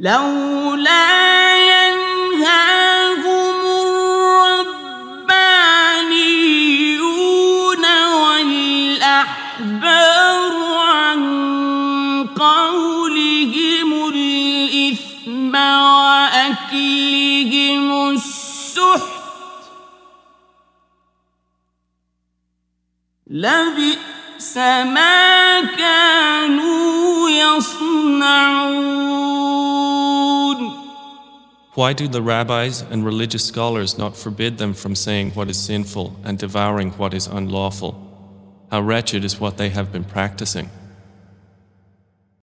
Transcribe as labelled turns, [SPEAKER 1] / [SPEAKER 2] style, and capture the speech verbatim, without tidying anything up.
[SPEAKER 1] لولا ينهاهم الربانيون والأحبار عن قولهم الإثم وأكلهم السحت لبئس ما كانوا يصنعون.
[SPEAKER 2] Why do the rabbis and religious scholars not forbid them from saying what is sinful and devouring what is unlawful? How wretched is what they have been practicing.